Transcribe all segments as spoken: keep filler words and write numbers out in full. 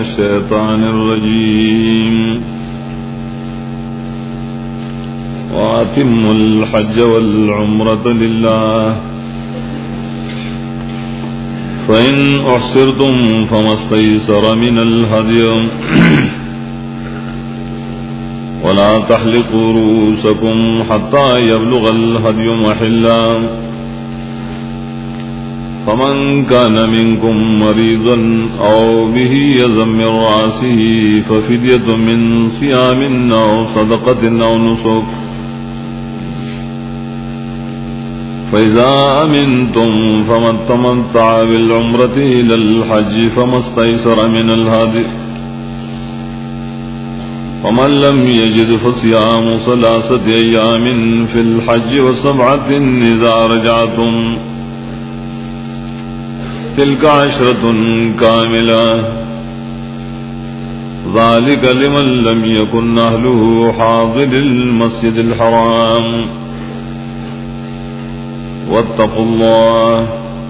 الشيطان الرجيم وأتموا الحج والعمرة لله فإن أحصرتم فما استيسر من الهدي ولا تحلقوا رؤوسكم حتى يبلغ الهدي محله فمن كان منكم مريضا أو به أذى من رأسه ففدية من صيام أو صدقة أو نسك فإذا أمنتم فمن تمتع بالعمرة إلى الحج فما استيسر من الهدي ومن لم يجد فصيام ثلاثة أيام في الحج وسبعة إذا رجعتم تلك عشرة كاملة ذلك لمن لم يكن أهله حاضر المسجد الحرام واتقوا الله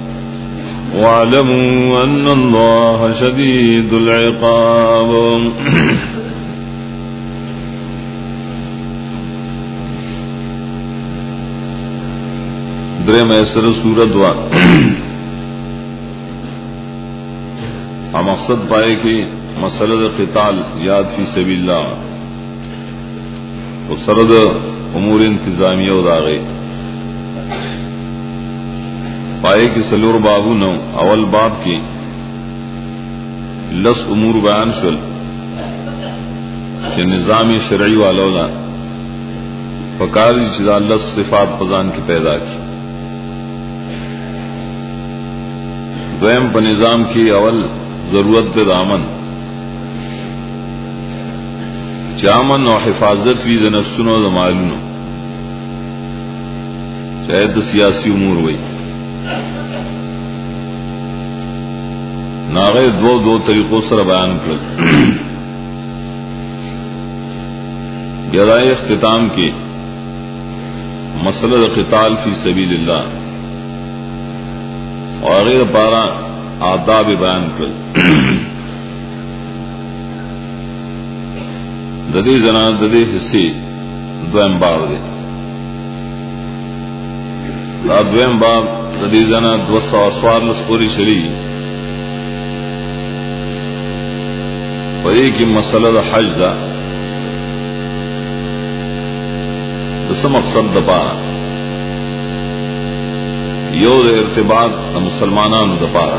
واعلموا أن الله شديد العقاب. درم ایسر سورت وا مقصد پائے کہ مسئلہ قتال جہاد فی سبیل اللہ و سرد امور انتظامیہ اداغے پائے کہ سلور بابو نو اول باب کی لس امور بیان شل کہ نظام شرعی والولا فکاری چیزا لس صفات پزان کی پیدا کی دویم پا نظام کی اول ضرورت دامن چامن و حفاظت فی د نفسونو د مالونو چاہے د سیاسی امور ہوئی ناغے دو دو طریقوں سر بیان کر بیدائے اختتام کی مسئلہ قتال فی سبیل اللہ اور غیر پارا آداب بیان کر ددی زنا ددی حصے دویم باب دے دا دویم باب ددی زنا دو سو سوار لسپوری شری پدی کی مسئلہ دا حج دا دس مقصد دا پارا یو دا ارتباط دا مسلمانانو دا پارا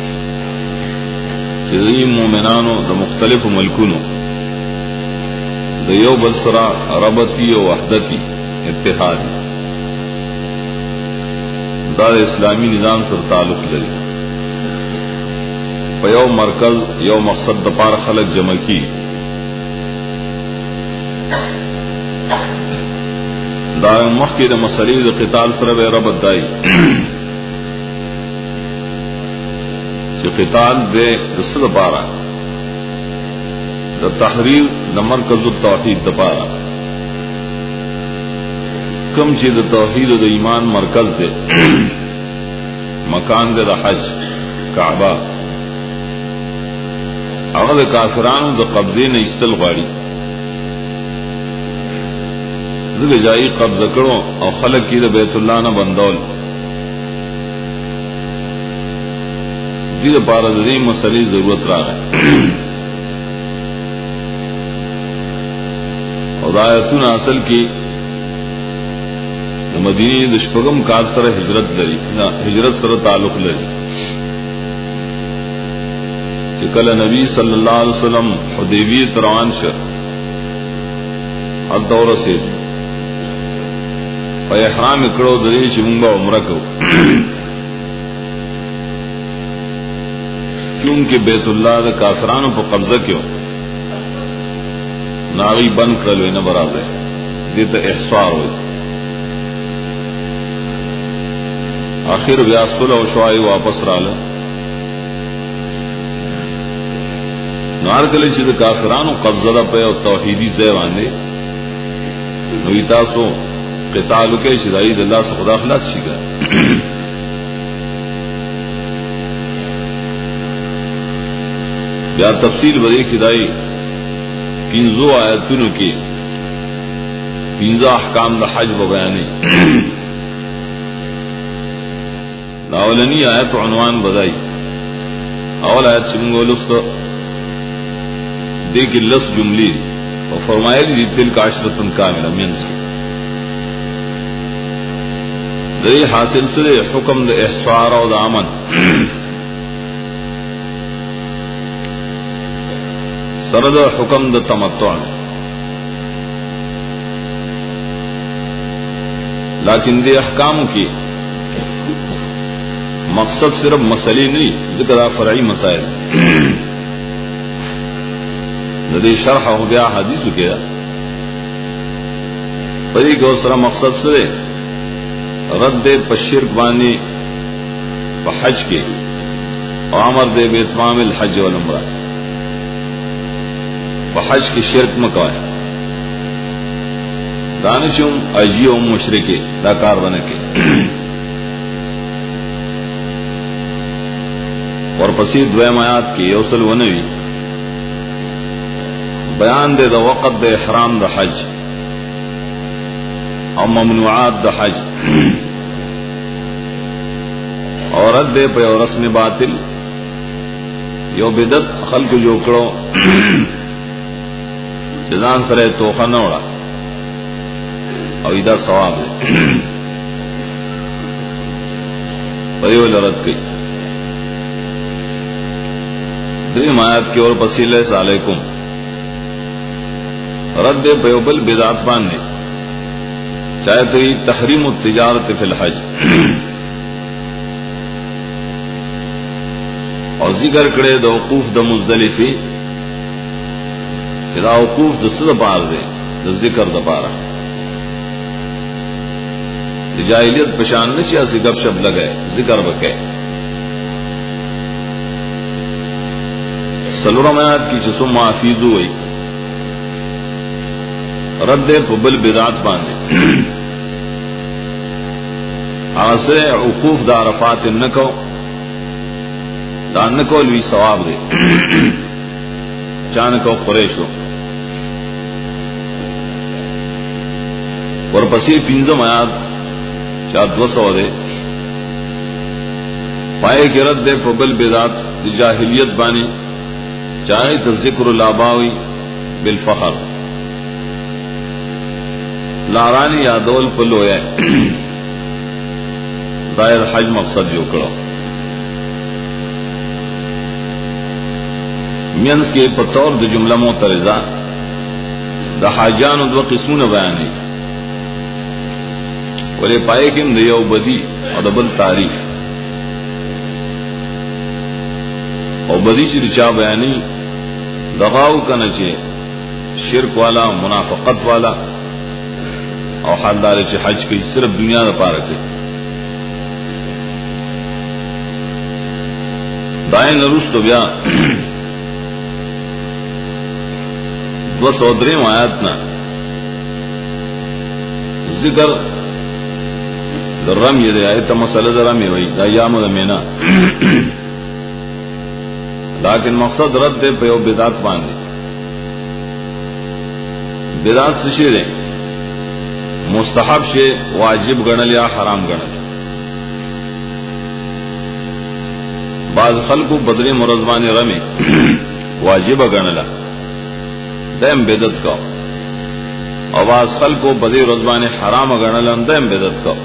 چیزی مومنانو دا مختلف ملکونو دا یو بل سرا ربطی و وحدتی اتحاد دا, دا اسلامی نظام سر تعلق لري پا یو مرکز یو مقصد دا پار خلق جمع کی دا مخی دا مسئلہ دا قتال سر بے ربط دائی کہ قتال دے دسل پارا دا تحریر دا مرکز التوحید دا پارا کم چی دا توحید و دا ایمان مرکز دے مکان دے دا حج کعبہ اگر دا کافرانو دا قبضے نے استل غاڑی زگ جائی قبضہ کرو او خلق کی دا بیت اللہ نا بندول دید پارا دی مسئلے ضرورت را ہے اور آیتون اصل کی مدینی دشپگم کار سر ہجرت لری ہجرت سر تعلق لری چکل نبی صلی اللہ علیہ وسلم حدیبی تروان شر حد دور سے پا احرام اکڑو دری چمونگا عمرہ کو کیونکہ بیت اللہ دا کافرانو پا قبضہ کیوں ناغی بند کرلوے نا برابر دیتا احصار ہوئی آخر بیاستولا و شوائی واپس رالا نار کلی چی دا کافرانو قبضہ دا پہ او توحیدی زیوان دے نوی تاسو قتالو کے چی دائی دا اللہ سے خدا خلاص شکا یا تفصیل بدی کدائی پینزو آیتونو کی پینزو احکام دا حج بیانی اولنی آیت عنوان بدائی اول آیت چمگو لست دیکھ لس جملی اور فرمائے لی تلک عشرتن کاملہ منز کی دری حاصل سرے حکم دا احصار و دا امن سرد حکم دا تمتع لیکن دے احکام کی مقصد صرف مسئلے نہیں ذکر فرعی مسائل دے شرح ہو گیا حدیث کیا پری کو سرا مقصد سے رد پشرک بانی حج کے عامر دے باتمام الحج والعمرہ حج کے شرک مکوائے دانشم اجیو مشرکے داکار بنے کے اور پسید دویم آیات کی یوصل ونوی بیان دے دا وقت دے احرام دا حج اور ممنوعات دا حج اور رد دے پہ اور رسم باطل یو بدت خلق جو کرو جزان سرے توخہ نوڑا اور ایدہ ثواب ہے پریو لرد کی دریم آیات کی اور پسیلے سالیکم رد بیوبل بدعت باندے چاہے تو یہ تحریم التجارت فی الحج اور ذکر کرے دا وقوف دا مزدلفی کہ دا وقوف دا صد پار دے دا ذکر دا پارا جاہلیت پشان نچی اسی گپ شپ لگئے ذکر بکے سلورم آیات کی چسم محافیظو ہوئی رد پبل بدعت باندے آسے عقوف دا عرفات نکو دا نکو لوی ثواب دے چانکو قریشو اور پسی پینزم آیات چاہ دو سو دے پائے کے رد دے پبل بدعت جاہلیت بانی چاہے تو ذکر الاباوی بالفخر لارانی یادول پلو ہے دائر حج مقصد جو کرو مینس کے پتور دو جملہ معترضہ دا حاجان دو قسمون بیانی ولے پائے کم دیو بدی اور دبل تعریف اور بدی چی رچا بیانی دغاو کا نچے شرک والا منافقت والا اور حالدار چی حج کی صرف دنیا دا پارکے دائیں نروس تو بیا دو سودریم آیاتنا ذکر در رمی دے آیتا مسئلہ در رمی وی دا ایام دا مینا لیکن مقصد رد دے پیو بدعت باندے بدعت سشی دے مستحب شے واجب گنل یا حرام گنل بعض خلقو بدری مرزبانی رمی واجب گنلا دیم بدعت کا اور بعض خلقو بدری رزبانی حرام گنلا دیم بدعت کا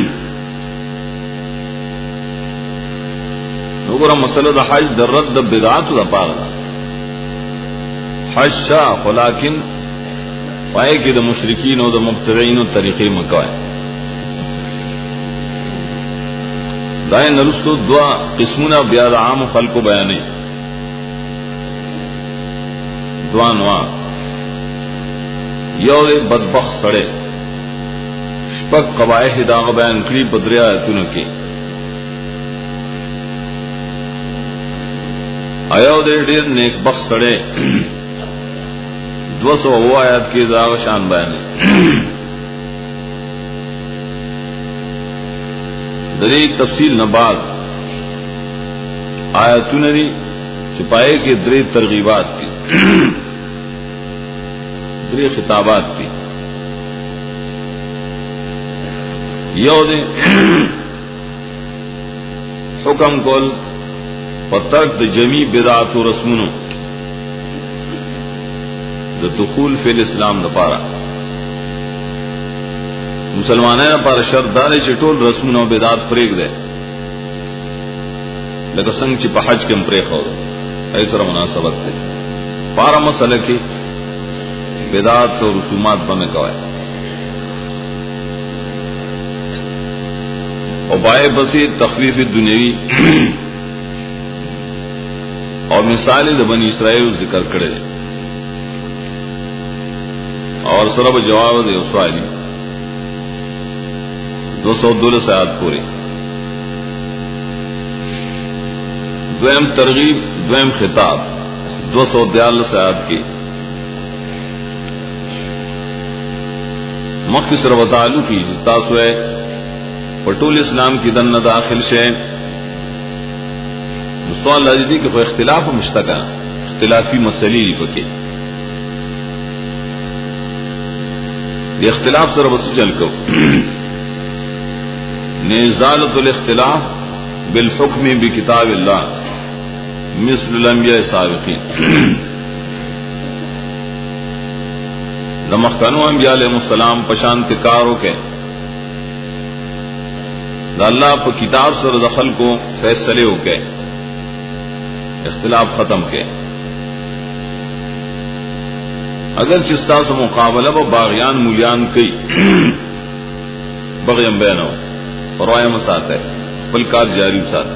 نگورا مسئلہ دا حج در رد دا بدعات دا پار دا حج شاہ لیکن پائے کہ دا مشرکین و دا مبتدعین و طریقے مکوائے دائیں نرستو دعا قسمنا بیاد عام خلق و بیانے دعا نوا یو دے بدبخت سڑے شپک قبائح داغ بیان کری بدریا ایتونو کی ایو دے دیر نیک بخت سڑے دو سو وہ آیات کی داغ شان بیانے دری تفصیل نباد آیتون دی छुपाए के द्रे तरगीबात थी, द्रे खिताबात थी। यो दे हुक्म कोल पतर्क द जमी बिदात व रस्मुनो द दुखूल फिल इस्लाम न पारा मुसलमानों पर शर्दार चिटोल रस्मुनो बिदात प्रेग दे लगा संग ची पहज के प्रेख हो ऐसा मुनासबत थे पारा मसल की बिदात और रसूमात बने कवाए और बाए बसी तखफीफ दुनियावी और मिसाल बनी इसराइल जिक्र करे और सरब जवाब दे उसवाली दो सौ दुलस आयात पूरी द्वैम तरगीब द्वैम खिताब दो सौ बयालीस आयात की मक्की सरवतालू की तासुए पटोल इस्लाम की दन दाखिल शे मुस्तवाल लजीदी के कोई इख्तिलाफ मुश्तका इख्तिलाफी मसली पके ये इख्तिलाफ सर बस चल को निज़ालतुल इख्तिलाफ बिल हुक्म बि किताबिल्लाह मिस्ल अंबिया साबिकीन नमखनो अंबिया अलैहिस्सलाम पशांतिकारों के अल्लाह पर किताब सर दखल को फैसले हो गए इख्तिलाफ खत्म के अगर चिस्ता से मुकाबला व बागियान मूल्यान कई बगयम बैनो और मसात है फलकार जारी साथ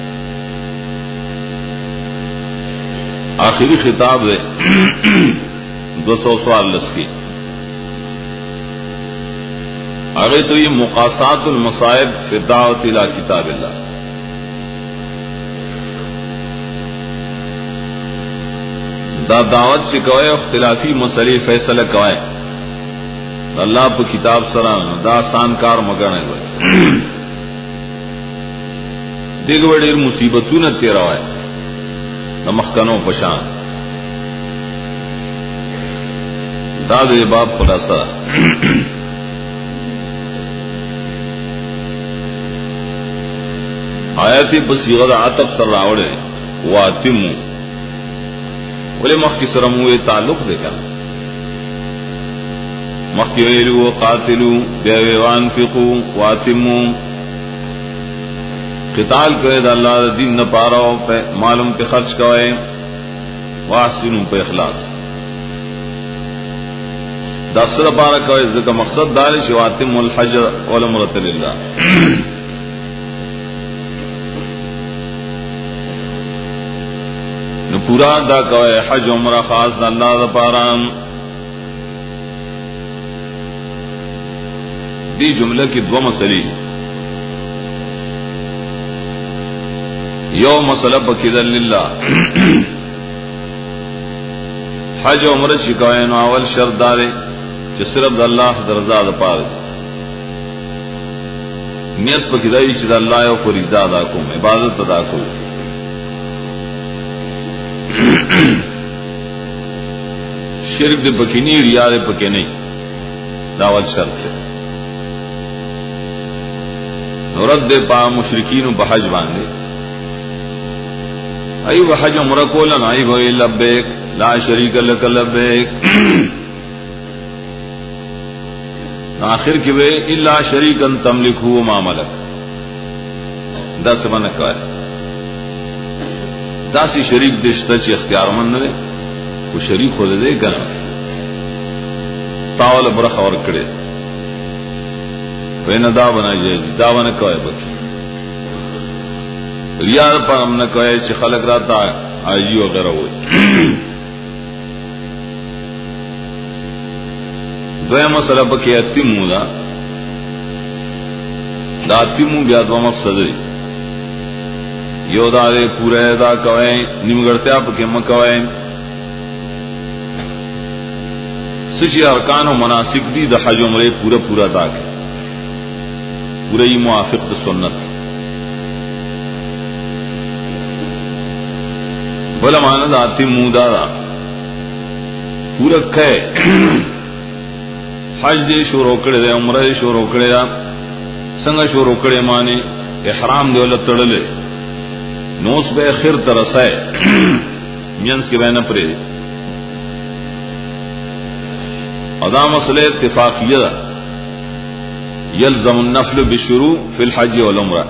आखिरी खिताब है दो सौ सवालस की आगे तो ये मुकासातुल मसाइब फी दावत इला किताबिल्लाह दा दावत से कवाए इख्तिलाफी मसले फैसला कवाए अल्लाह पर किताब सरान दा आसानकार मगन है दिग बड़े मुसीबतों न तेरा है नमखनो पशान दाद बाप खुलासा आयती बसीगत आतब सर रावड़े वातिमु बोले मख की सरमु ताल्लुक देखा मखिलू कातिलू बेवान फिकू वातिमु किताल करे अल्लाह दीन न पाराओ पे मालूम पे खर्च कवाए वासिनू पे इखलास दसर पारा कवाए इसका मकसद दार शिवातिमुल हज वल उम्रत लिल्लाह पूरा दा कवाए हज उम्रा खास अल्लाह दा पारान दी जुमले की दो मसली यो मसला बकीदल लिल्लाह हज उम्र शिकाए नावल शर्दारे कि सिर्फ अल्लाह दरजा दा पार नियत बकीदाई च अल्लाह और फरीजा अदा को इबादत अदा को शिरक दे पकीनी रिया दे पके नहीं दावत शर्त है नौरत दे पा मुशरिकीन बहज बांधे आई वह हज उम्र को आई भाई लब्बैक ला शरीक लक लब्बैक आखिर की वे इल्ला शरीकन तमलिकहु मा मलक दस मन का दासी शरीक दिशता ची इख्तियारमंद ने वो शरीक हो दे गना तावल बरख और कड़े वे न दा बना जाए दा बना कहे बकी रियार पर हमने कहे ची खलक राता आजी वगैरह हुए द्वय मसला बकी अतिमू दा दा अतिमू ब्या दो मकसद योदारे पूरे दा कवे निमगढ़त्या पके मकवे सची अरकान और मनासिक दी द हज उम्रे पूरा पूरा दा के पूरे ही मुआफिक द सुन्नत بلا مانا ذاتی مودا دا پورا کھے حج دے شروع کڑے دے عمرہ دے شروع کڑے دا سنگا شروع کڑے مانے احرام دے اللہ تڑلے نوس بے خیر ترسائے مینس کے بین پرے دے ادا مسئلہ اتفاقیہ دا یلزم النفل بالشروع فی الحج والعمرہ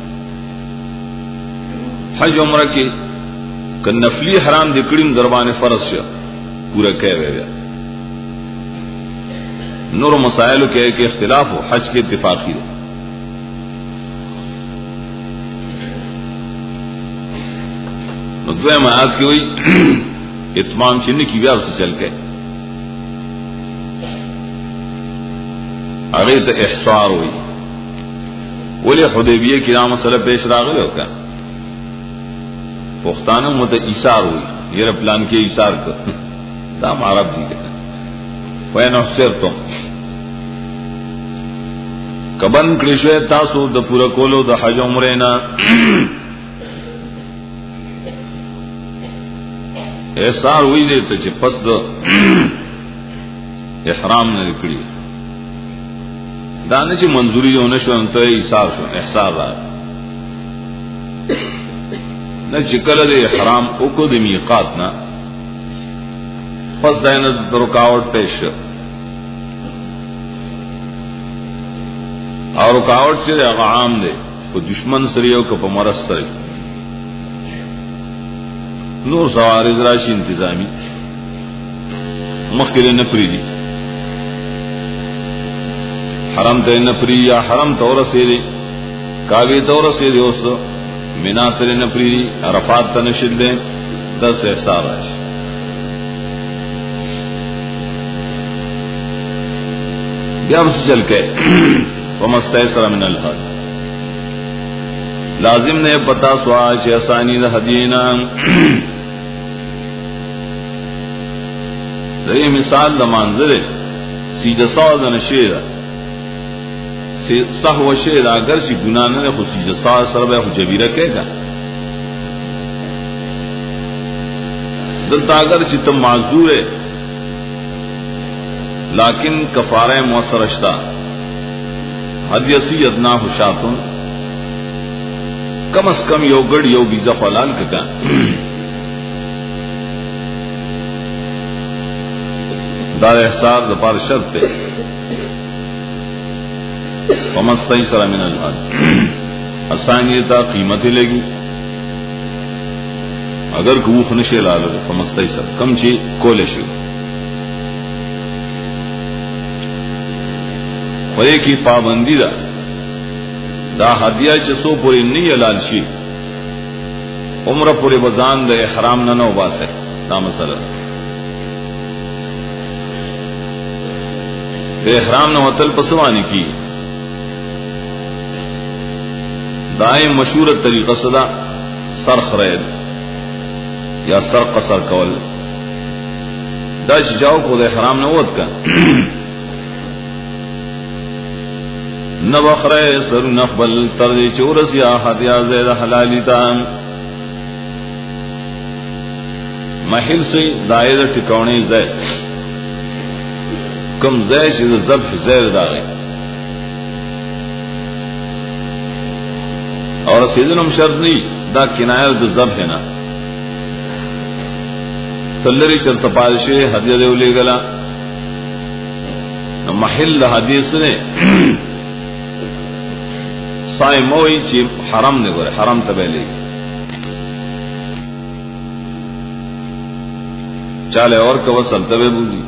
حج عمرہ کی کہ نفلی حرام دکڑیم دربان فرض شا پورا کہے ہوئے گیا نور مسائل کے کہ اختلاف ہو حج کے اتفاقی دے دوئے معاد کی ہوئی اتمام چنی کی بھی آپ سے چل کے اغیت احصار ہوئی ولی حدیبیہ کی نام مسئلہ پیش راغلے ہو کیا پختانہ مت ایثار ہوئی یہ پلان کے ایثار کر دام عرب دی کہتے ہیں فین احسر تم کبن کلیشوے تاسو دا پورا کولو دا حج عمرینا احسار ہوئی دیتا چھے پس دا احرام نے لکڑی دانے چھے منظوری جو نشو انتو ایثار شو احسار رہا نہ چکل دے احرام اکو دے میقات نا پس دائنا رکاوٹ پیش اور رکاوٹ سے دے عام دے کو دشمن سریو کو پا مرس سری نور سوارز راشی انتظامی مخکر نپری دی حرم تے نپری یا حرم تور سے دے کاغی تور سے دے اس مینا تر نپری دی عرفات تنشد دے دس احسار راشی بیا بس چل کے ومستیسر من الحج لازم نے پتا سوا چھ اسانی دا حدینا دے مثال دا منظر سیدہ ساز نشید صحو شید اگر چی گناہ نہ خود سیدہ ساز سر بے خود جبیرہ کہے گا دلتا اگر چی تم معذور ہے لیکن کفارہ مؤثر اشتا حدیثی ادنا خوشاتن کم از کم یو گڑ یو بیزا خلال کتا دار احسار دپار شرط تے فمستیسر من الحج اسانیتا قیمتی لگی اگر کوخ نشے لالو فمستیسر کم چی کولے شو وے کی پابندی دا دا ہدیہ چسو پوری نہیں لال شی عمر پوری بزان دا احرام نہ نو باس ہے دا مسئلہ دے احرام نہ وتل پسوانی کی دائیں مشہور طریقہ صدا سر خرید یا سر قصر کول دا جاؤ کو دے احرام نہ وت کا نبخرے سر نخبل تردی چورس یا حدیہ زید حلالی تام محل سے دائر ٹکونی زید کم زید چیز زبح زید داغی اور سیدنم شرط نہیں دا کنائر دا زبح نا تلری شرط پادشے حدیہ دے لے گلا محل حدیث نے سائے موئی چی حرم نے گورے حرم تبیلے چالے اور کو وصل تبے بودی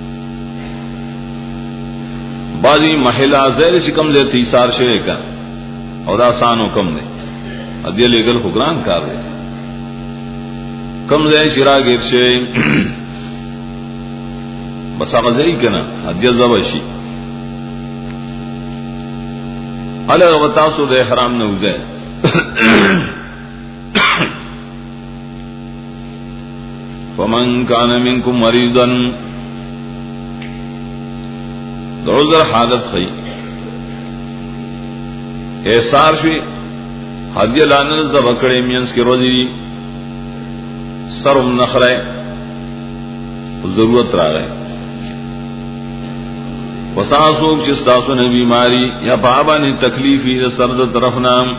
بازی محلہ زیر شکم دے تیسار شرے کا اور دا سانو کم دے ادیہ لے گل خگران کار دے کم دے شرا گیر شے بسا غزئی کنا ادیہ زبشی علیہ وتاسو دے حرام نوزے فمن کان منکم مریضا عذر حالت خی احسار شوی حدیہ لانر زبکڑے مینس کی روزی سرم نخرے ضرورت را گئے وساسوک چستاسو نے بیماری یا بابانی تکلیفی سرد طرف نام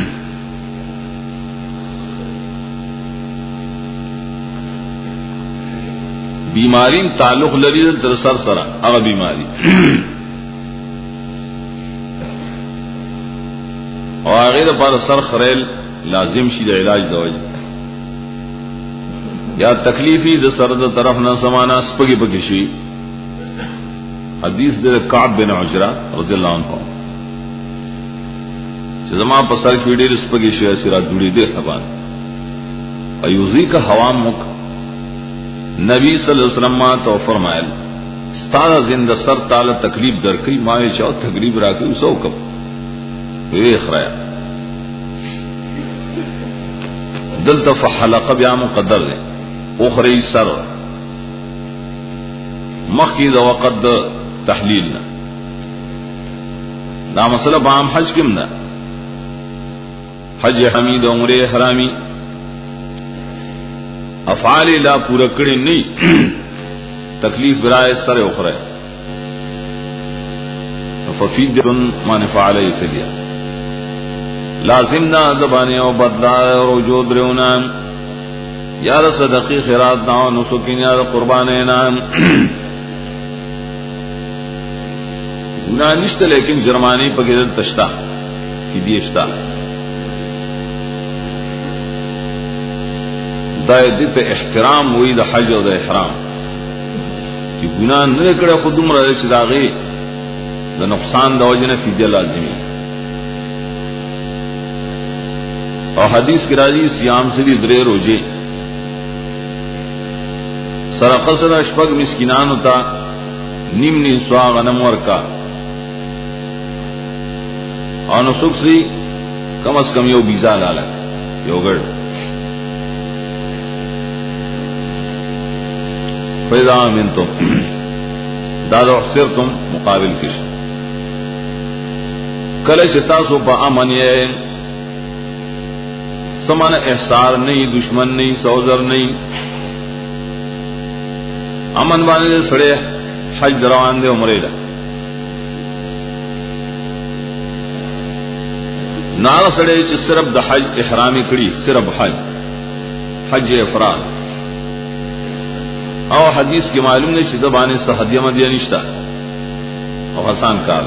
بیماری تعلق لري تر سر سره هغه بیماری او هغه پر سر خریل لازم شي د علاج د وجه یا تکلیفی د سر د طرف نه سمانا سپګي پګي شي حدیث د کعب بن عجرہ رضی الله عنه چې زما په سر کې ډېر سپګي شي سره جوړې دي خبان ایوزی کا حوام مک نبی صلی اللہ علیہ وسلم ما تو فرمائل ستارا زندہ سر تعالی تکلیف درکړي ما یې چاو تکلیف راکړي سو کم وی خرایا دلته فحلقه بیا مقدر ده اخری سر مخکې د وقت تحلیل نه دا مسله په عام حج کې نه حج حمید عمره حرامي افعال لا پورا کړي نه تکلیف برائے سره اخره ففیدن ما نفعل فدیہ لازم نہ زبانه او بدلا او وجود رونه یا صدقی خیرات نہ نسکین یا قربانه نام نا نشته لیکن جرمانی پکې تشتا فدیہ شتا دای دې ته احترام وې د حج او د احرام چې ګناه نه کړه خودم راځي چې داغه د نقصان د وجنه فدیه لازمي او حدیث کې راځي صيام سری درې روزه سره قصر اشفق مسکینانو ته نیم نیم سوا غنم ورکا او نو سوکسي کم از کم یو بیزا لاله یو ګړ فیضا امنتم دادو احسرتم مقابل کش کله چې تاسو په امن یې سمان احسار نہیں دشمن نہیں سوزر نہیں امن باندې سړی حج روان دی عمره ده نار سړی چې صرف د حج احرامي کړی صرف حج حج افراد او حدیث کی معلوم نے شدہ بانے صحدیہ مدیہ نشتا او حسان کار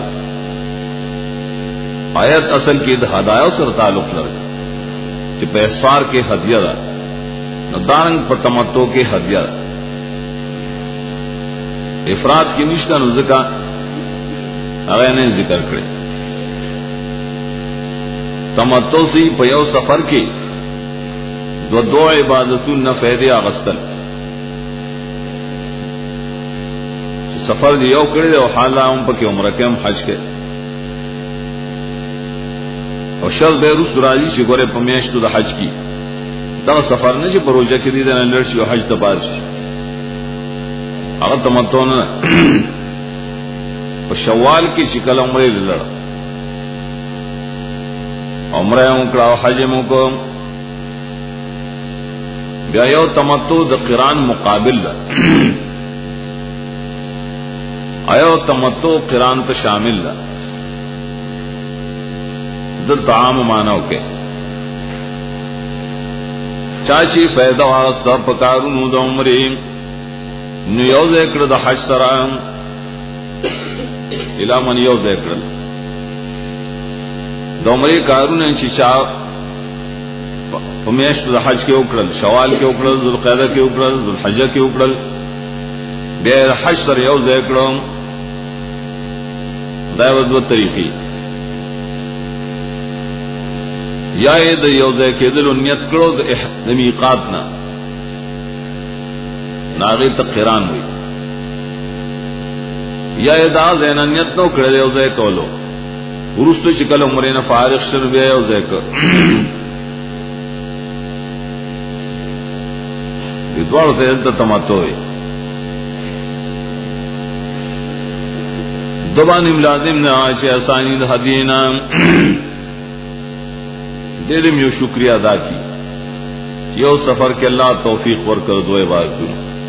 آیت اصل کی ہدایہ سر تعلق لرگا کہ پیسفار کے ہدیہ دا ندارنگ پر تمتو کے ہدیہ دا افراد کی نشتا نزکا اگر نے ذکر کرے تمتو سی پیو سفر کی دو دو عبادتون نفیدی آغستل سفر دی یو کړی او حالا هم پکې عمره کې هم حج کې او شل به روز راځي چې ګوره په میاشتو د حج کې دا سفر نه چې پروژه کې دي نه لړ شي او حج ته پات شي هغه تمتو نه په شوال کې چې کله عمره لړ عمره هم کړه او حج هم کو بیا یو تمتو د قران مقابل آیو تمتو قران ته شامل ده در طعام مانو کې چاچی فائدہ واسطه پکارونو د عمره نو یو ذکر د حج سره اله من یو ذکر د عمره کارونه چې چا په میاشت د حج کې وکړل شوال کې وکړل ذوالقعده کې وکړل ذوالحجه کې وکړل بیا حج سره یو ذکر دا دو طریقې یا د یو ځای کېدل نیت کړو د میقات نه ناغه ته قران وي یا دا زین نیت نو کړل یو ځای کولو ورستو چې کله عمره نه فارغ شر بیا یو ځای کړ د دوړو ته تماتو وي دبانیم لازم نه چې اسانی د هدینا دلم یو شکریا ادا کی یو سفر کې الله توفیق ورکړ دوی باندې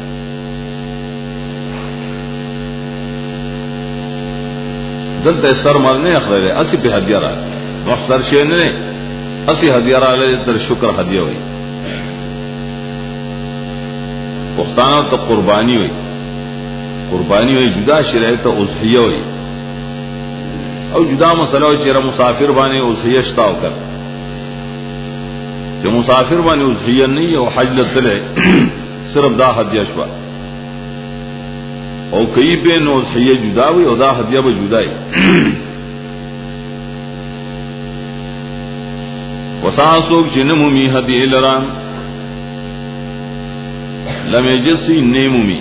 دلته سر مال نه اخره اسی په هدیه را مخسر شي نه اسی هدیه را له تر شکر هدیه وي پښتانه ته قرباني وي قرباني وي جدا شریعت او اضحیه وي او جدا مسله چې مسافر باندې اضحیه شتاو کړ چې مسافر باندې اضحیه نه او حج لته صرف دا هدیه شو او کئی په نو اضحیه جدا وي او دا هدیه به جدا وي وساسوک جنمو می هدیه لران لم یجسی نیمومی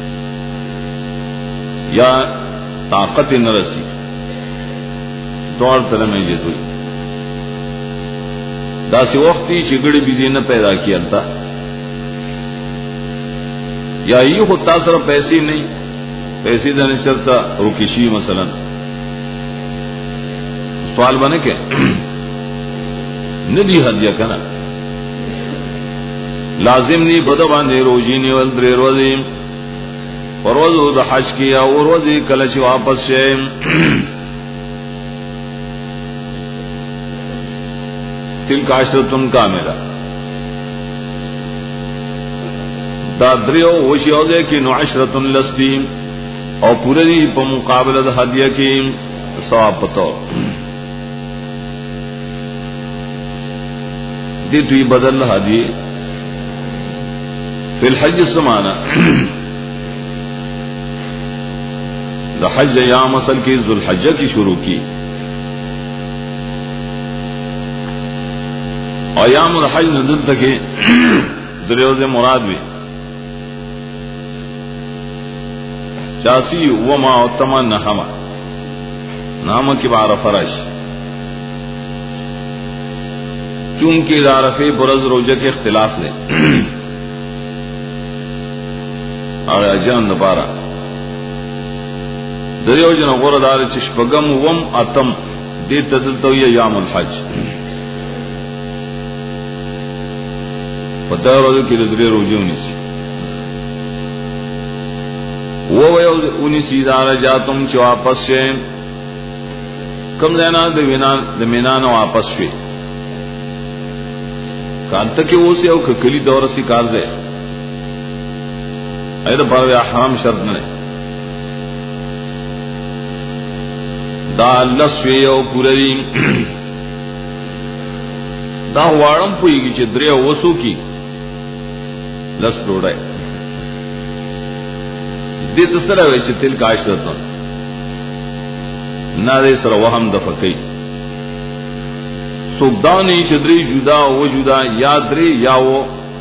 یا طاقت نرسی دوار تلم یجزوی دا سی وقتی چگڑی بیدی نہ پیدا کیا تا یا یہ خود تاثر پیسی نہیں پیسی دن چرتا روکشی مثلا سوال بنے کہ ندی ہدیہ کنا لازم نی بدباندې روزي نیول درې ورځې پروازو د حج کیا او ورځې کله چې واپس شې تلک عشرتن کامله دا دریو وشیو ده کې نو عشرتن لستی او پوره دی په مقابله د هدیه کې ثواب پتو دې دوی بدل هدیه فی الحج سمانا دا حج ایام اصل کی ذو الحجہ کی شروع کی ایام الحج ندل تکے دریوز مراد بھی چاسی وما اتما نحما نحما کی بار فرش چونکہ دارفے برز روجہ کے اختلاف لے اور اجان دپارا دریو جن غوردار چشپگم وم اتم دی تدلتو یام الحج پتہ روزو کی دری روزی انیسی وہ ویو انیسی دار جاتم چو واپس شے کم دینا دمینان واپس شوی کانتا کی وہ سی او کلی دور سی کار دے ایدہ پر حرام شرط نہیں دا لس وی او پوری دا وارم پوئی گی چھ دریا وسو کی لس پروڑائی دی تسرہ وی چھ تل کاش رتن نا دے سر وهم دفقی سوکدانی چھ دری جدا و جدا یا دری یا و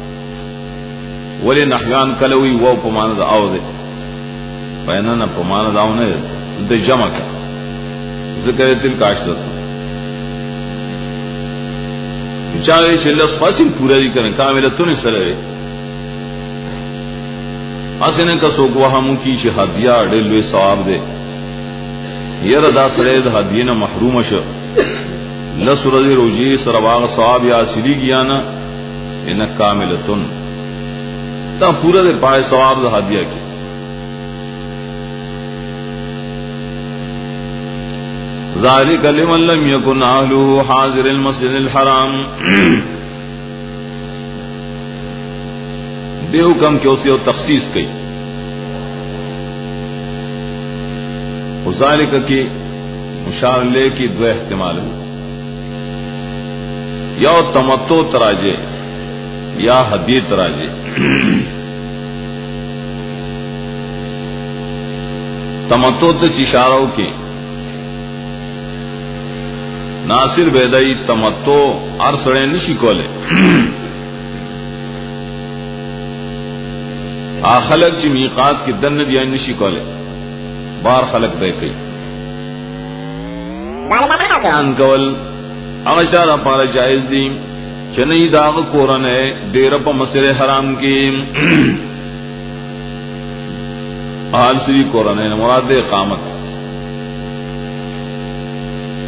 ولی نحیان کلوی و پماند آو دے فینانا پماند آو نے دے جمع کا ذکر تل کاش دتا چاہے چلس پاسی پورا دی کرن کاملتون سرے اسنے کا سوک وہاں کی چھ ہدیہ ڈلوی ثواب دے یہ ردا سرے ہدیہ نہ محروم ش لس رضی روجی سرواغ ثواب یا سری گیا نا ان کاملتون تا پورا دے پائے ثواب دا ہدیہ کی ذالک لمن لم یکن اہلہ حاضر المسجد الحرام دے حکم کے اسی تخصیص کی ذالک کی مشار لے کی دو احتمال یا تمتع تراجے یا ہدیہ تراجے تمتع تے اشاروں کے ناصر بیدائی تمتو ار سڑے نشی کولے آ خلق چی میقات کی دن دیا نشی کولے بار خلق دے کئی ان کول اغشارہ پارا جائز دی چنئی داغ کورن ہے دیر پا مسجد حرام کی آل سری کورن ہے مراد اقامت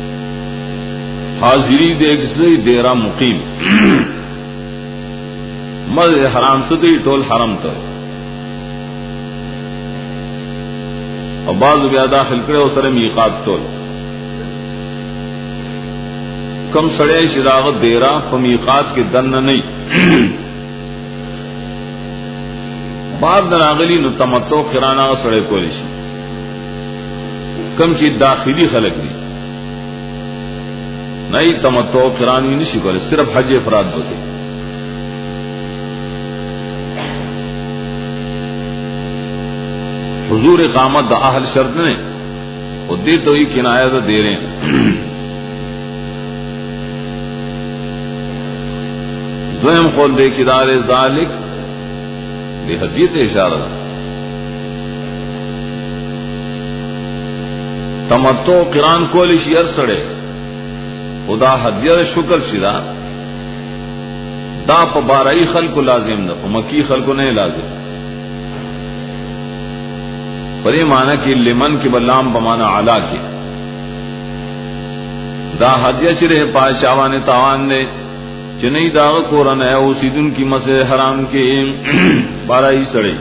حاضری دے کس لئے دیرہ مقیم مسجد حرام سدی ټول حرم ته او بعض بیا داخل کړو سره میقات ټول کم سړی چې داغه ډیرا په میقات کې دنه نه بعد دراغلی نو تمتع قرانا سړی کولی شي کم چې داخلي خلق دي نه تمتع قرانی نشي کولی صرف حج افراد وته حضور اقامت دا اہل شرط نے وہ دے تو ہی کنایہ دا دے رہے ہیں دویم قول دے کدار ذالک بے حدیت اشارہ دا تمتع قران کولی شی ار سڑے خدا حدیت شکر شدا دا پا بارائی خلق لازم دا پا مکی خلق نہیں لازم پری مانا کی لمن کی بلام بمانا علا کی دا حدیہ چرے پاشاوان تاوان نے چنئی داغ قرآن ہے اسیدن کی مسجد حرام کے بارائی سڑے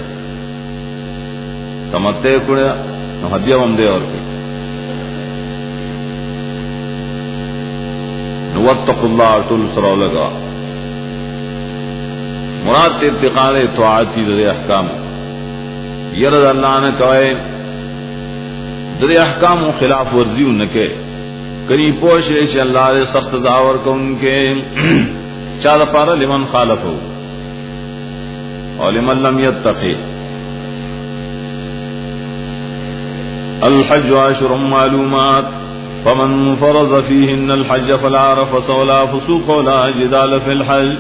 تمتے کڑے حدیہ ہم دے اور واتقوا اللہ تل سرو لگا مراد اتقال طاعتی در احکام یرد اللہ نے کہے در احکام و خلاف ورزی ان کے کری پوشے چ اللہ نے سخت داور کو ان کے چار پارا لمن خالف ہو اور لمن لم یتقی الحج عشر معلومات فمن فرض فيهن الحج فلا رفث ولا فسوق ولا جدال في الحج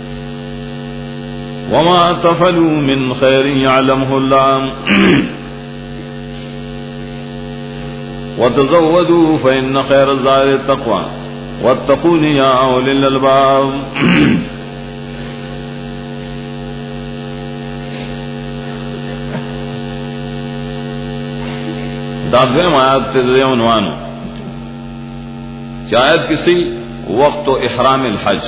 وما تفعلوا من خير يعلمه الله وتزودوا فإن خير الزاد التقوى واتقون يا أولي الألباب دادویں آیات تیزے عنوانو شاید کسی وقت و احرام الحج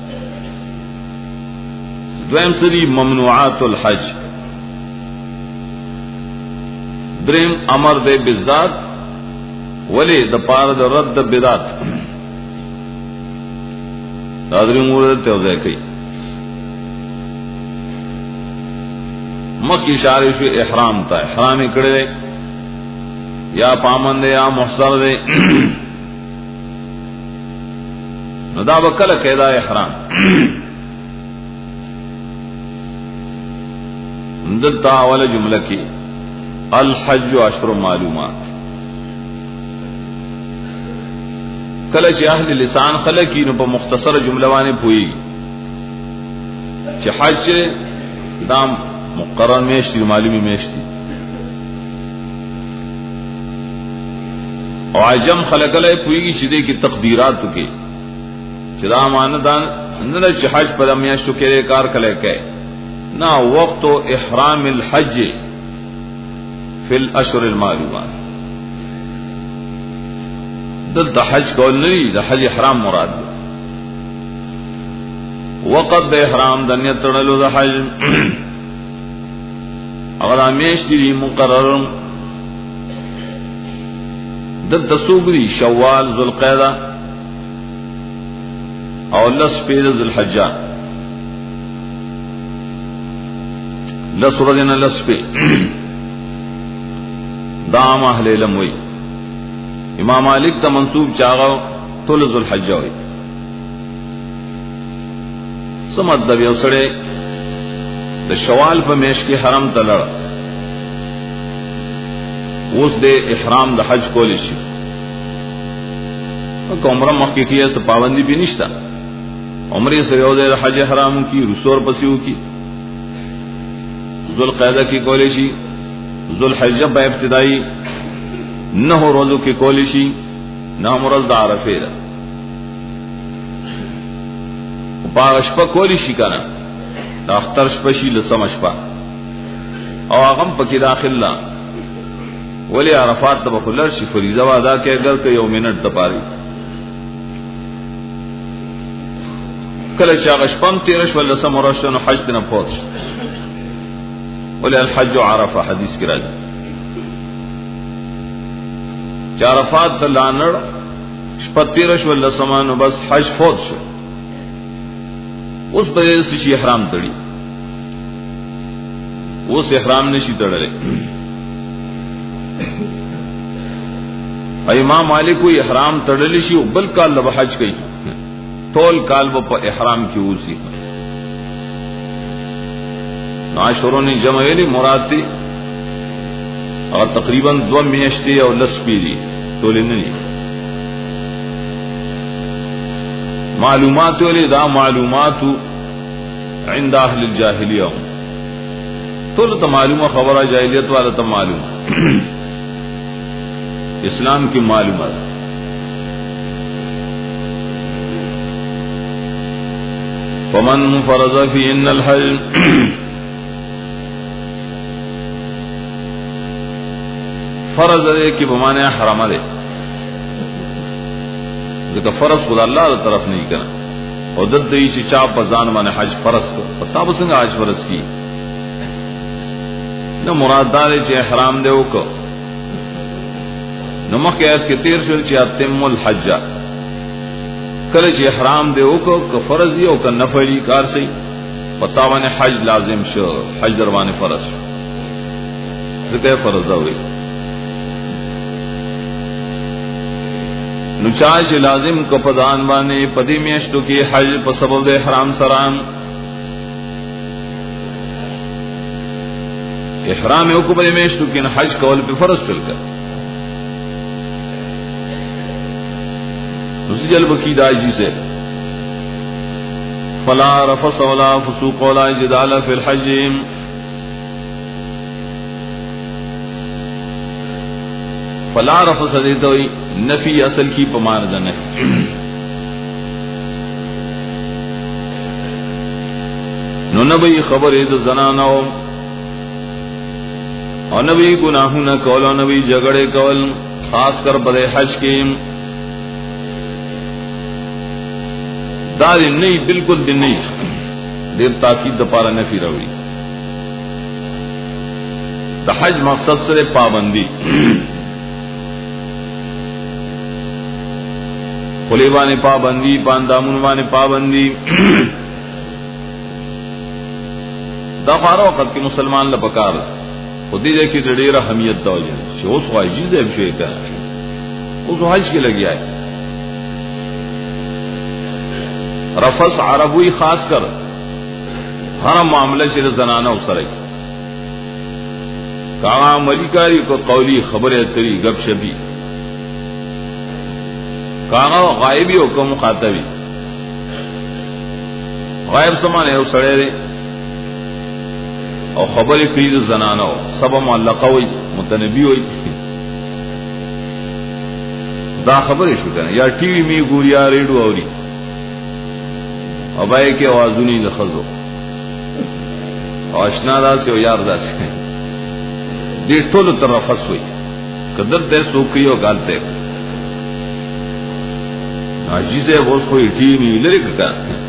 دویم سری ممنوعات الحج دریم امر دے بذات ولی د پار د رد بدعت دادریم ورته وځي کوي مکی اشاره شو احرام تا احرام کړي یا پامند یا محصر دے نو دا وکړه کېدا احرام دلتا اول جملہ کی الحج اشهر معلومات کله چې اهل لسان خلقی نو په مختصر جمله باندې پوي چې حج دام مقرر میشتي معلومی میشتي او عجم خلق له پويږي چې دې کې تقدیرات کې چې دا ماندان نه چې حج په میاشتو کې کار کله کوي نا وقت احرام الحج فی الاشهر المعلومات دلتا حج کول نی دا حج احرام مراد ده وقت دا احرام دنیت تڑلو دا حج اگر امیش دی مقرر دلتا سوگ دی شوال ذوالقعدہ او لس پید ذوالحجہ لس ردنا لس پی دام اہل علم وی امام مالک تا منصوب چاغو طول ذوالحجہ ہوئی سمت دبی اوسڑے دا شوال پا میش کے حرم تا لڑا اس دے احرام دا حج کولی شی کہ عمرہ مخی کی ایسا پابندی بھی نشتا عمری سے یو دے حج حرام کی رسور پسیو کی ذوالقعدہ کی کولی شی ذوالحجہ با ابتدائی نہ ہو روزو کی کولیشی نہ مرز دا عرفے دا پاغشپا کولیشی کنا دا اختر شپشی لسمشپا او آغم پکی داخل لا ولی عرفات دا بخلر شی فریضہ وادا کہ اگر کہ یو منٹ دا پاری کله چې هغه شپم تیر شو لسم ورځ نو حج نه پوت ولې الحج عرفه حدیث کې راځي چې عرفات ته لانړ شپه تیر شو لسم نو بس حج فوت شو اوس به شي احرام تړي اوس احرام نشي تړلې امام مالک وی احرام تړلی شي بل کال له حج کوي ټول کال په احرام کې اوسي عاشورونی جمع ویلی مراد دی او تقریبا دو میاشتې او لس پیری ټول نه دي معلومات ویلی دا معلومات عند اهل الجاهلیه ټول ته معلومه خبره جاهلیت والا ته معلوم اسلام کی معلومات ومن فرض فيهن الحج فرض دے کی بمانے حرام دے ذکر فرض خدا اللہ کی طرف نہیں کرنا اور دد دی چې چا بزان باندې حج فرض کو پتا بسنګ حج فرض کی نو مراد دار چې احرام دے وکړه نو مخکې آیت کې تیر شول چې اتم الحج کله چې احرام دے وکړه که فرض دی او که نفلی کار سي پتا باندې حج لازم شو حج در باندې فرض شو ځکه فرض دی نو چاچ لازم کو پدان بانے پدی میشتو کی حج په سبب د احرام سرام احرام او کو پدی میشتو کی حج کول په فرض پل کر اسی جلب کی داجی سے فلا رفث ولا فسوق ولا جدال فی الحج فلا رفث دیتا ہوئی نفی اصل کی پماند نہیں نو نبی خبر ہے تو زنانو اور نبی گناہوں نہ کول اور نبی جگڑے کول خاص کر بدے حج کی دار نہیں بالکل دن نہیں دیر تاکید دپارا نفی روی دا حج مقصد سے پابندی خلی بانے پابندی پاندامون بانے پابندی دا خارا وقت کی مسلمان لپکار خودی جے کی ڈڑیر حمیت دا جائے چھے اس خواہی چیزیں بشوئے کہنا اس حج کے لگی آئے رفض عربوی خاص کر ہر معاملہ چیز زنانہ اسرائی کہاں ملیکاری کو قولی خبر اتری گپ شبی کاغا غائبی او کوم مخاطبی غائب سمانے او سڑے دے او خبر کړي زنانو سبا معلقه وي متنبی وي دا خبرې شو کنه یا ټي وي می ګوریا ریډیو اوري او بای کې आवाजونی د خزو آشنا داس یو یار داس دې ټول طرف فسوي قدر ته سوکیو غالته عجیزه وو کوئی ټي وي لري کا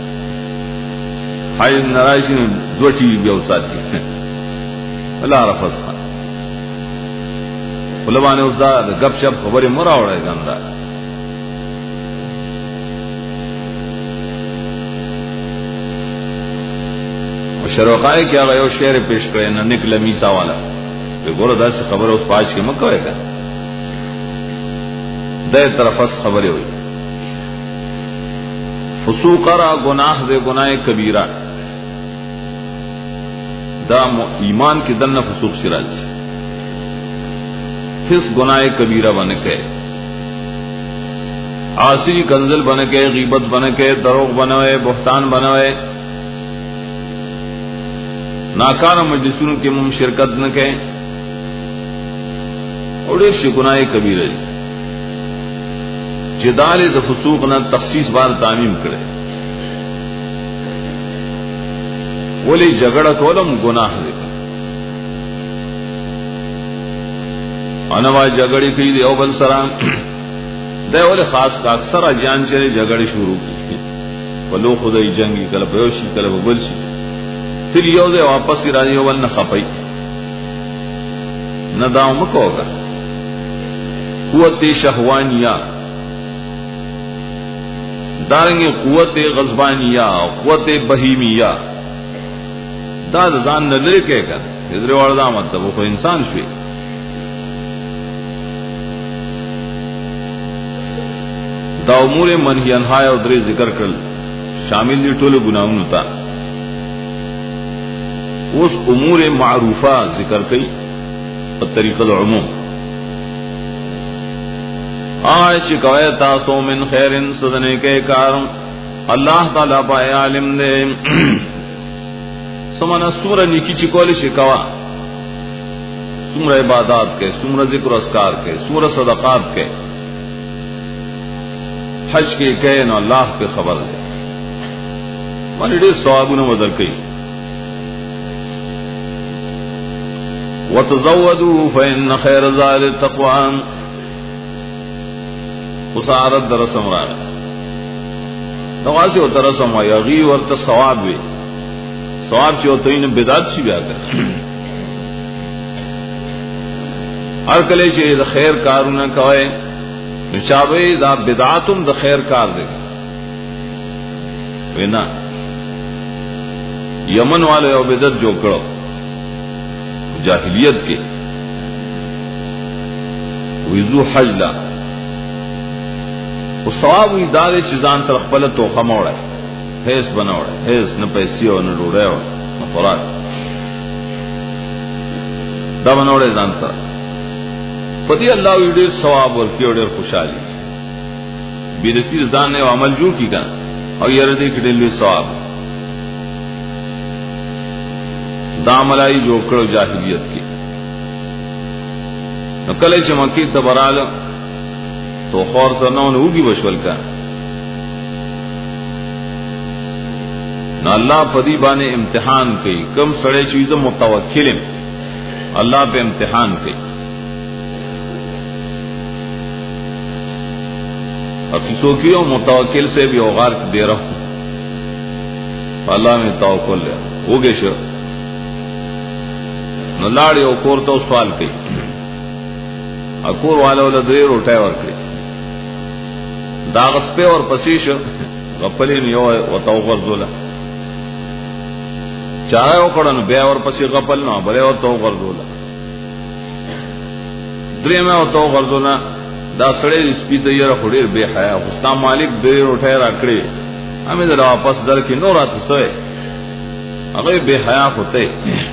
هاي ناراضي دو ټي وي بیا وساتي ولا رفض ولوانه اوس دا غب شپ خبره مرا وړه ګندا او شروقای کې هغه یو شعر پیش کړی نه نکله میسا والا وګوره دا څه خبره اوس پاش کې مکه وای دا د طرفس خبره وي فسوق را گناہ دے گناہ کبیرہ دا ایمان کی دن فسوق سراج فس گناہ کبیرہ بن کے عاصی کنزل بن کے غیبت بن کے دروغ بنوے بہتان بنوے ناکار مجلسون کے مم شرکت نہ کے اور اس گناہ کبیرہ جدال د فسوق نہ تخصیص بار تعمیم کرے ولی جھگڑا کولم گناہ دے انوا جھگڑی کی دی او بل سلام دے ول خاص کا اکثر اجان چلے جھگڑی شروع کی ولو خدای جنگي کله په یوشي کله په بل شي تل یو ځای واپس راځي ول نه خپي نه دا مکوګه قوت شهوانیه دارنګه قوت غضبانیه او قوت بهیمیه دا ځان نه لري کېږي دغه ورته دا مطلب خو انسان شوی دا امور منهی انهای او درې ذکر کړل شامل دي ټول ګناہوں ته اوس امور معروفه ذکر کړي په طریقه د عموم آج کوي تاسو من خیرن سدنے کے کار اللہ تعالی پای عالم دے سمانا سورہ نیکی چکول شکوا سورہ عبادات کے سورہ ذکر و اذکار کے سورہ صدقات کے حج کے کہ نو اللہ پہ خبر دے مانی ډېر ثوابونه بدل کړي وتزودوا فإن خير الزاد التقوى وسارت درسم را نواسی او درسم یا غي ورته ثواب وي ثواب چې وته نه بدعت شي بیا کړ هر کله چې د خیر کارونه کوي نشابه دا بدعتم د خیر کار دی وینا یمن والے او بدعت جو کړو جاہلیت کې وذو حج لا او ثواب وی دار چیزان تر خپل توخه موړه هیڅ بنوړه هیڅ نه پیسې او نه ډوډۍ او نه خوراک دا بنوړه ځان سره پدې الله وی ډېر ثواب ورکړي ډېر خوشالي بیرتی ځان نه عمل جوړ کی کا او یره دې کډې لوي ثواب دا ملای جوړ کړو جاهلیت کې نو کله چې مکی ته براله تو خور ته نو وګي بشول کا نو الله پدی باندې امتحان کوي کم سړی چې زه متوکلم الله په امتحان کوي افسو کیو متوکل سے بھی اوغار دے رہا ہوں اللہ میں توکل ہے وګه شو نو لاړ یو کور ته سوال کوي اکور والو له درې روټه ور کړی دا غسپه اور پسیش غپلې نیو او تو غرزولا چا یو کړه بیا اور پسې غپل نو بل او تو غرزولا درې مې او تو غرزولا دا سړی سپیته یې راخړې به حیا خو مالک دې روټه را کړی امې دا واپس در کې نور اتسوي هغه به حیا ہوتے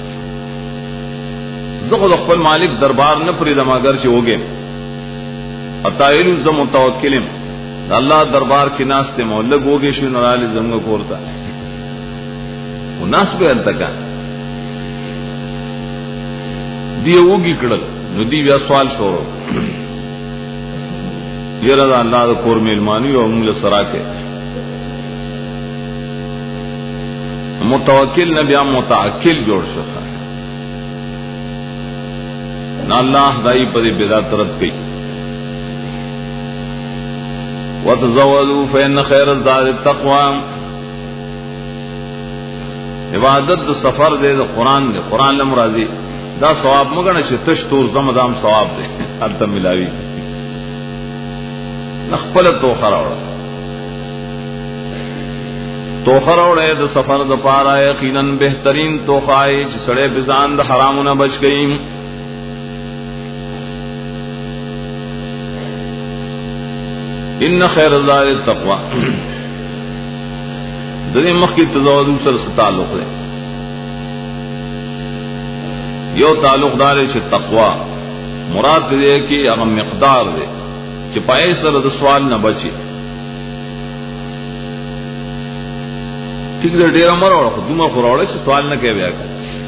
زغه خپل مالک دربار نه پرې دماګر چې وګم اتایل زم متوکلم الله دربار کې ناشته مولګ وګې شو نراله زمغه کورتا وناس به التکا دی وګی کړل نو دی بیا سوال شروع یره دا الله د کور میلمانی او موږ سره کې متوکل نه بیا متعکل جوړ شو نہ اللہ دائی پر بدعت رد کی وتزودوا فإن خير الزاد التقوى عبادت سفر دے قرآن دے قرآن لم راضی دا ثواب مگن چې تش تور زمدام ثواب دے حتی ملاوی نخپل تو خراوڑا تو خراوڑا ہے دا سفر دا پارا یقیناً بہترین تو خواہی چې سڑے بزان دا حرامونا بچ گئیم ان خیر الزاد التقوى دنیا مخ کی تزودو سر سے تعلق ہے یو تعلق دار ہے تقوی مراد دے کہ اگر مقدار دے کہ پائے سر د سوال نہ بچے ٹھیک دے ډیر امر اور خدمت خروڑے سے سوال نہ کہ بیا کر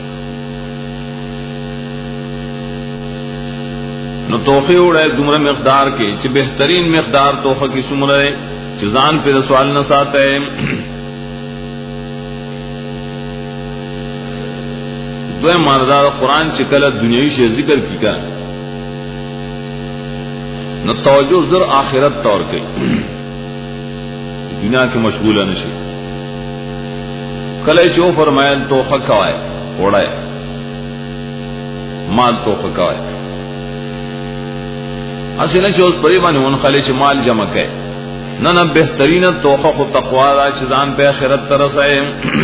نو توخی وړه دومره مقدار کې چې بهترین مقدار توخه کې څومره چې ځان په سوال نه ساته دوی ماندار قرآن چې کله دنیوي شی ذکر کیکا نو توجه زر آخرت تور کوي دنیا کې مشغوله نشي कले चो फरमाया तो खकवाए ओढ़ाए माल तो खकवाए असिल चोस परी बानी उन खले च माल जमा के न न बेहतरीन तोहफा को तकवारा चदान पे आखिरत तरस है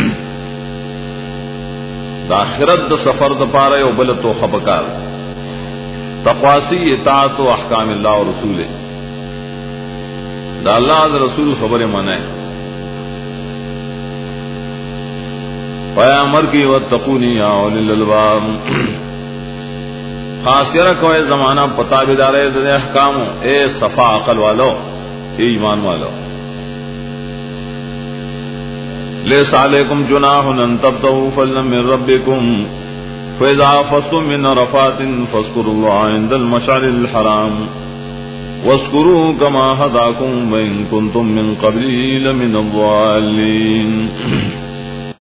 आखिरत द सफर द पारे और बल तोहफा बकार तकवासी इताअत व अहकाम अल्लाह और रसूल दा अल्लाह द रसूल खबर मने पयामर की वत्तकूनी या उलिल अलबाब खासियरा को जमाना पता बिदारे अहकाम ए सफा अकल वालो ए ईमान वालो लैसा अलैकुम जुनाहुन अन तब्तगू फज़लन मिन रब्बिकुम फ़इज़ा अफ़ज़्तुम मिन अरफ़ातिन फ़ज़्कुरुल्लाह इंदल मशअरिल हराम वज़्कुरूहु कमा हदाकुम व इन कुंतुम मिन क़ब्लिही लमिनज़ ज़ालिमीन।